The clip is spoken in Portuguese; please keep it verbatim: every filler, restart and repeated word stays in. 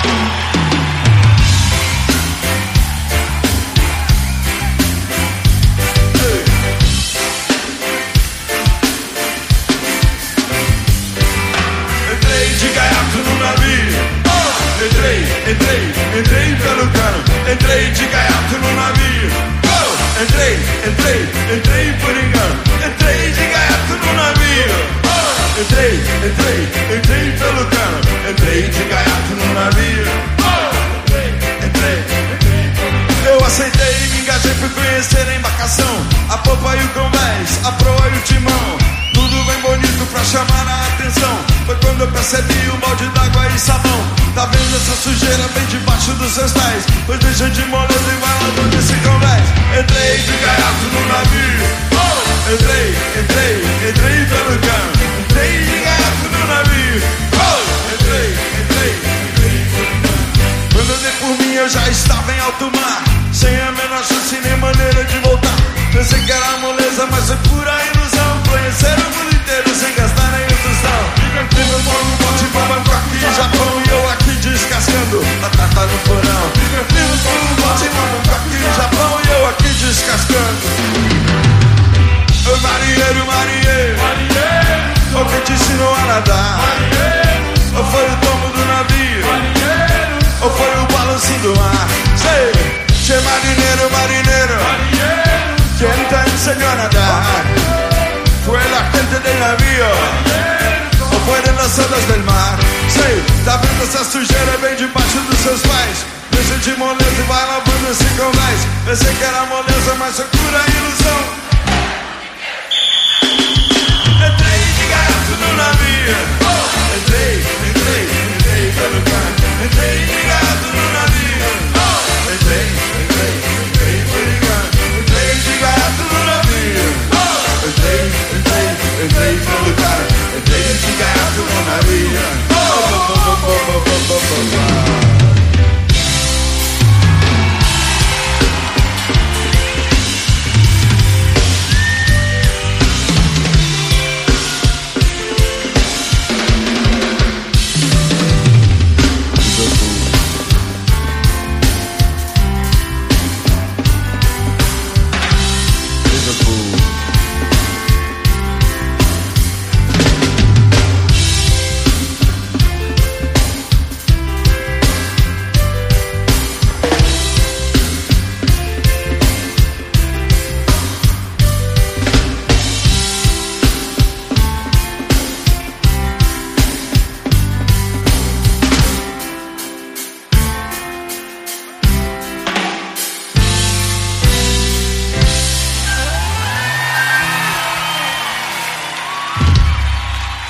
Entrei, entrei pelo cano, entrei de gaiato no navio. Oh! Entrei, entrei, entrei por engano, entrei de gaiato no navio. Oh! Entrei, entrei, entrei pelo cano, entrei de gaiato no navio. Oh! Entrei, entrei, entrei. Eu aceitei e me engajei por conhecer a embarcação, a popa e o convés, a proa e o timão. Tudo bem bonito pra chamar a atenção. Foi quando eu percebi o balde d'água e sabão. Tá vendo essa sujeira bem debaixo dos seus pés? Pois deixa de moleza e vai lá nesse convés. Entrei de gaiato no navio. Oh! Entrei, entrei, entrei pelo cano. Entrei de gaiato no navio. Oh! Entrei, entrei, entrei pelo cano. Quando eu dei por mim eu já estava em alto mar, sem a menor chance nem maneira de voltar. Pensei que era moleza, mas foi pura ilusão. Conhecer o mundo inteiro sem gastar nenhum tostão. Viva o mundo, bote babando aqui, Japão, e eu aqui descascando batata no porão. Viva o mundo, bote babando aqui, Japão, e eu aqui descascando. Ô marinheiro, marinheiro, marinheiro, o que te ensinou a nadar? Marinheiro, ou foi o tombo do navio? Marinheiro, ou foi o balanço do mar? Sei, che marinheiro, marinheiro, marinheiro, quem te enseñó a nadar? Fue la gente del navío, ou foi nas ondas del mar? Sei, tá vendo essa sujeira bem debaixo dos seus pés? Deixa de moleza e vai lavando esse convés. Pensei que era moleza, mas foi pura ilusão. Entrei de gaiato no navio. Oh! Entrei, entrei, entrei pelo carro.